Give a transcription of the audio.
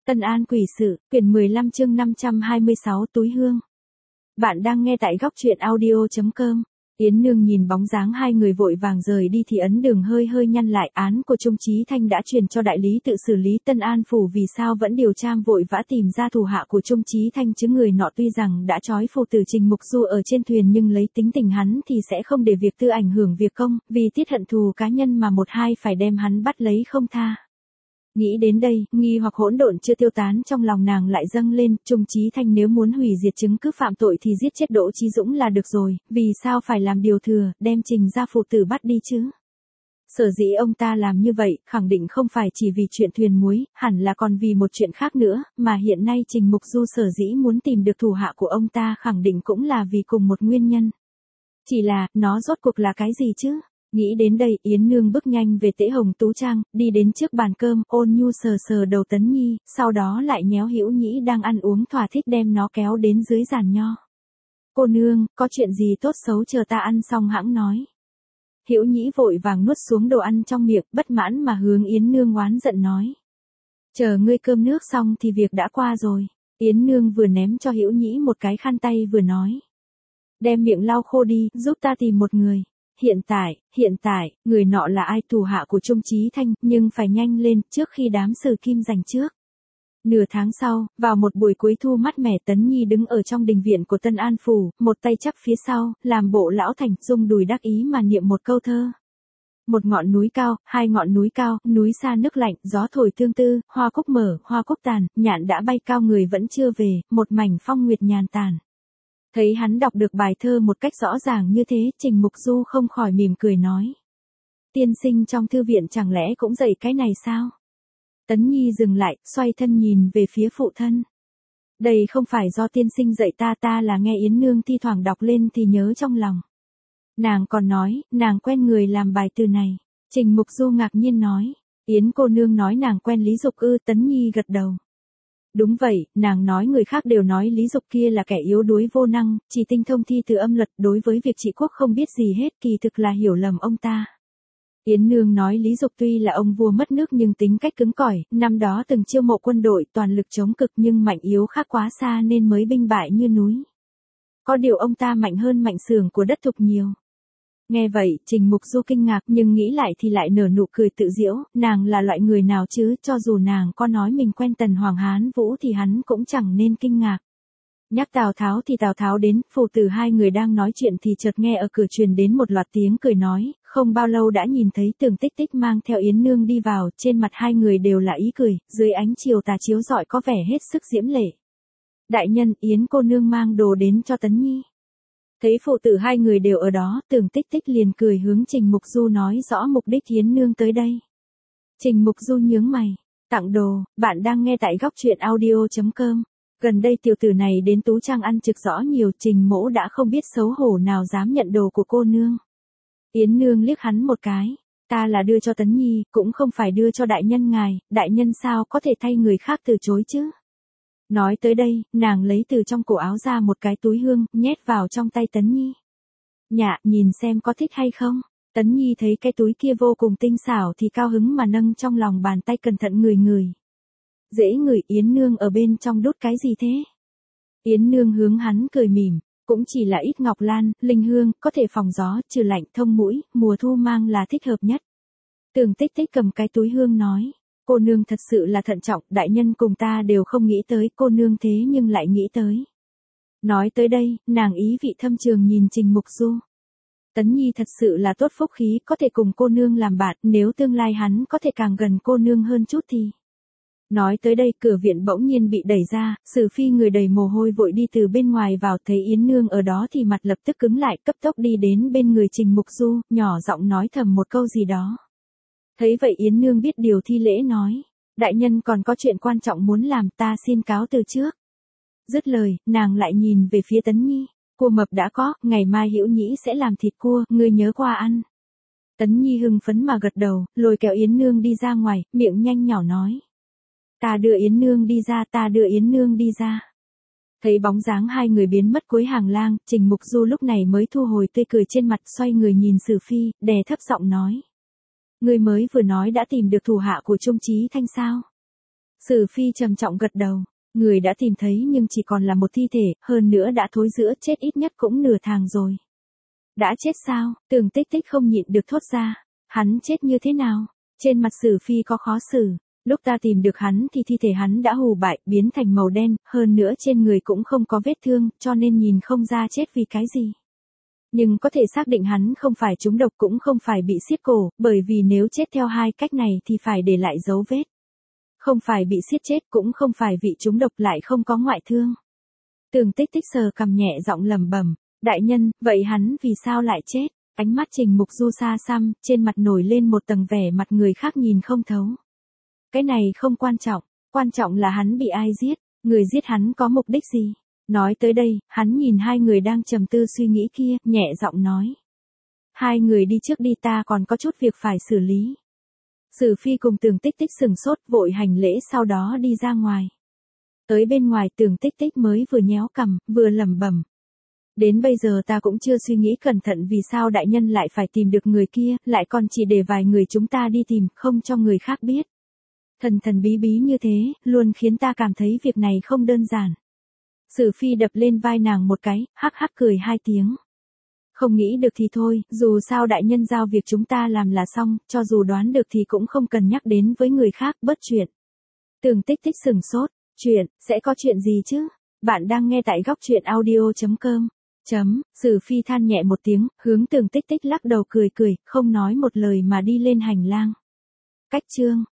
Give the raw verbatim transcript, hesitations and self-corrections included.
Tân An quỷ sự, quyển mười lăm chương năm trăm hai mươi sáu túi hương. Bạn đang nghe tại góc truyện audio chấm com. Yến Nương nhìn bóng dáng hai người vội vàng rời đi thì ấn đường hơi hơi nhăn lại. Án của Trung Chí Thanh đã truyền cho đại lý tự xử lý Tân An phủ, vì sao vẫn điều tra vội vã tìm ra thủ hạ của Trung Chí Thanh chứ. Người nọ tuy rằng đã trói phụ tử Trình Mục Du ở trên thuyền, nhưng lấy tính tình hắn thì sẽ không để việc tư ảnh hưởng việc công, vì tiết hận thù cá nhân mà một hai phải đem hắn bắt lấy không tha. Nghĩ đến đây, nghi hoặc hỗn độn chưa tiêu tán trong lòng nàng lại dâng lên. Trung Chí Thanh nếu muốn hủy diệt chứng cứ phạm tội thì giết chết Đỗ Chí Dũng là được rồi, vì sao phải làm điều thừa, đem Trình gia phụ tử bắt đi chứ? Sở dĩ ông ta làm như vậy, khẳng định không phải chỉ vì chuyện thuyền muối, hẳn là còn vì một chuyện khác nữa, mà hiện nay Trình Mục Du sở dĩ muốn tìm được thủ hạ của ông ta khẳng định cũng là vì cùng một nguyên nhân. Chỉ là, nó rốt cuộc là cái gì chứ? Nghĩ đến đây, Yến Nương bước nhanh về Tễ Hồng Tú Trang, đi đến trước bàn cơm, ôn nhu sờ sờ đầu Tấn Nhi, sau đó lại nhéo Hữu Nhĩ đang ăn uống thỏa thích đem nó kéo đến dưới giàn nho. Cô nương, có chuyện gì tốt xấu chờ ta ăn xong hẵng nói. Hữu Nhĩ vội vàng nuốt xuống đồ ăn trong miệng, bất mãn mà hướng Yến Nương oán giận nói. Chờ ngươi cơm nước xong thì việc đã qua rồi. Yến Nương vừa ném cho Hữu Nhĩ một cái khăn tay vừa nói. Đem miệng lau khô đi, giúp ta tìm một người. Hiện tại, hiện tại, người nọ là ai? Thủ hạ của Trung Chí Thanh, nhưng phải nhanh lên, trước khi đám Sử Kim giành trước. Nửa tháng sau, vào một buổi cuối thu mát mẻ, Tấn Nhi đứng ở trong đình viện của Tân An phủ, một tay chắp phía sau, làm bộ lão thành, rung đùi đắc ý mà niệm một câu thơ. Một ngọn núi cao, hai ngọn núi cao, núi xa nước lạnh, gió thổi tương tư, hoa cúc mở, hoa cúc tàn, nhạn đã bay cao người vẫn chưa về, một mảnh phong nguyệt nhàn tàn. Thấy hắn đọc được bài thơ một cách rõ ràng như thế, Trình Mục Du không khỏi mỉm cười nói. Tiên sinh trong thư viện chẳng lẽ cũng dạy cái này sao? Tấn Nhi dừng lại, xoay thân nhìn về phía phụ thân. Đây không phải do tiên sinh dạy ta, ta là nghe Yến Nương thi thoảng đọc lên thì nhớ trong lòng. Nàng còn nói, nàng quen người làm bài từ này. Trình Mục Du ngạc nhiên nói. Yến cô nương nói nàng quen Lý Dục ư? Tấn Nhi gật đầu. Đúng vậy, nàng nói người khác đều nói Lý Dục kia là kẻ yếu đuối vô năng, chỉ tinh thông thi từ âm luật, đối với việc trị quốc không biết gì hết, kỳ thực là hiểu lầm ông ta. Yến Nương nói Lý Dục tuy là ông vua mất nước nhưng tính cách cứng cỏi, năm đó từng chiêu mộ quân đội toàn lực chống cực nhưng mạnh yếu khác quá xa nên mới binh bại như núi. Có điều ông ta mạnh hơn Mạnh Xưởng của đất Thục nhiều. Nghe vậy, Trình Mục Du kinh ngạc nhưng nghĩ lại thì lại nở nụ cười tự giễu, nàng là loại người nào chứ, cho dù nàng có nói mình quen Tần Hoàng Hán Vũ thì hắn cũng chẳng nên kinh ngạc. Nhắc Tào Tháo thì Tào Tháo đến, phụ tử hai người đang nói chuyện thì chợt nghe ở cửa truyền đến một loạt tiếng cười nói, không bao lâu đã nhìn thấy Tưởng Tích Tích mang theo Yến Nương đi vào, trên mặt hai người đều là ý cười, dưới ánh chiều tà chiếu rọi có vẻ hết sức diễm lệ. Đại nhân, Yến cô nương mang đồ đến cho Tấn Nhi. Thấy phụ tử hai người đều ở đó, Tưởng Tích Tích liền cười hướng Trình Mục Du nói rõ mục đích Yến Nương tới đây. Trình Mục Du nhướng mày, tặng đồ, bạn đang nghe tại góc truyện audio chấm com. Gần đây tiểu tử này đến Tú Trang ăn trực rõ nhiều, Trình mỗ đã không biết xấu hổ nào dám nhận đồ của cô nương. Yến Nương liếc hắn một cái, ta là đưa cho Tấn Nhi, cũng không phải đưa cho đại nhân ngài, đại nhân sao có thể thay người khác từ chối chứ. Nói tới đây, nàng lấy từ trong cổ áo ra một cái túi hương, nhét vào trong tay Tấn Nhi. Nhạ, nhìn xem có thích hay không. Tấn Nhi thấy cái túi kia vô cùng tinh xảo thì cao hứng mà nâng trong lòng bàn tay cẩn thận ngửi ngửi. Dễ ngửi. Yến Nương ở bên trong đốt cái gì thế? Yến Nương hướng hắn cười mỉm, cũng chỉ là ít ngọc lan, linh hương, có thể phòng gió, trừ lạnh, thông mũi, mùa thu mang là thích hợp nhất. Tưởng Tích Tích cầm cái túi hương nói. Cô nương thật sự là thận trọng, đại nhân cùng ta đều không nghĩ tới, cô nương thế nhưng lại nghĩ tới. Nói tới đây, nàng ý vị thâm trường nhìn Trình Mục Du. Tấn Nhi thật sự là tốt phúc khí, có thể cùng cô nương làm bạn, nếu tương lai hắn có thể càng gần cô nương hơn chút thì. Nói tới đây, cửa viện bỗng nhiên bị đẩy ra, Sử Phi người đầy mồ hôi vội đi từ bên ngoài vào, thấy Yến Nương ở đó thì mặt lập tức cứng lại, cấp tốc đi đến bên người Trình Mục Du, nhỏ giọng nói thầm một câu gì đó. Thấy vậy Yến Nương biết điều thi lễ nói, đại nhân còn có chuyện quan trọng muốn làm, ta xin cáo từ trước. Dứt lời, nàng lại nhìn về phía Tấn Nhi, cua mập đã có, ngày mai Hữu Nhĩ sẽ làm thịt cua, ngươi nhớ qua ăn. Tấn Nhi hưng phấn mà gật đầu, lôi kéo Yến Nương đi ra ngoài, miệng nhanh nhỏ nói. Ta đưa Yến Nương đi ra, ta đưa Yến Nương đi ra. Thấy bóng dáng hai người biến mất cuối hàng lang, Trình Mục Du lúc này mới thu hồi tươi cười trên mặt, xoay người nhìn Sử Phi, đè thấp giọng nói. Người mới vừa nói đã tìm được thủ hạ của Trung Chí Thanh sao? Sử Phi trầm trọng gật đầu. Người đã tìm thấy nhưng chỉ còn là một thi thể, hơn nữa đã thối rữa, chết ít nhất cũng nửa tháng rồi. Đã chết sao? Tường Tích Tích không nhịn được thốt ra. Hắn chết như thế nào? Trên mặt Sử Phi có khó xử. Lúc ta tìm được hắn thì thi thể hắn đã hù bại, biến thành màu đen, hơn nữa trên người cũng không có vết thương, cho nên nhìn không ra chết vì cái gì. Nhưng có thể xác định hắn không phải trúng độc cũng không phải bị siết cổ, bởi vì nếu chết theo hai cách này thì phải để lại dấu vết. Không phải bị siết chết cũng không phải vị trúng độc lại không có ngoại thương. Tường Tích Tích sờ cằm nhẹ giọng lẩm bẩm, đại nhân, vậy hắn vì sao lại chết? Ánh mắt Trình Mục Du xa xăm, trên mặt nổi lên một tầng vẻ mặt người khác nhìn không thấu. Cái này không quan trọng, quan trọng là hắn bị ai giết, người giết hắn có mục đích gì? Nói tới đây, hắn nhìn hai người đang trầm tư suy nghĩ kia, nhẹ giọng nói. Hai người đi trước đi, ta còn có chút việc phải xử lý. Sử Phi cùng Tường Tích Tích sừng sốt, vội hành lễ sau đó đi ra ngoài. Tới bên ngoài Tường Tích Tích mới vừa nhéo cằm, vừa lẩm bẩm. Đến bây giờ ta cũng chưa suy nghĩ cẩn thận vì sao đại nhân lại phải tìm được người kia, lại còn chỉ để vài người chúng ta đi tìm, không cho người khác biết. Thần thần bí bí như thế, luôn khiến ta cảm thấy việc này không đơn giản. Sử Phi đập lên vai nàng một cái, hắc hắc cười hai tiếng. Không nghĩ được thì thôi, dù sao đại nhân giao việc chúng ta làm là xong, cho dù đoán được thì cũng không cần nhắc đến với người khác, bớt chuyện. Tường Tích Tích sừng sốt, chuyện, sẽ có chuyện gì chứ? Bạn đang nghe tại góc truyện audio chấm com. Chấm, Sử Phi than nhẹ một tiếng, hướng Tường Tích Tích lắc đầu cười cười, không nói một lời mà đi lên hành lang. Cách chương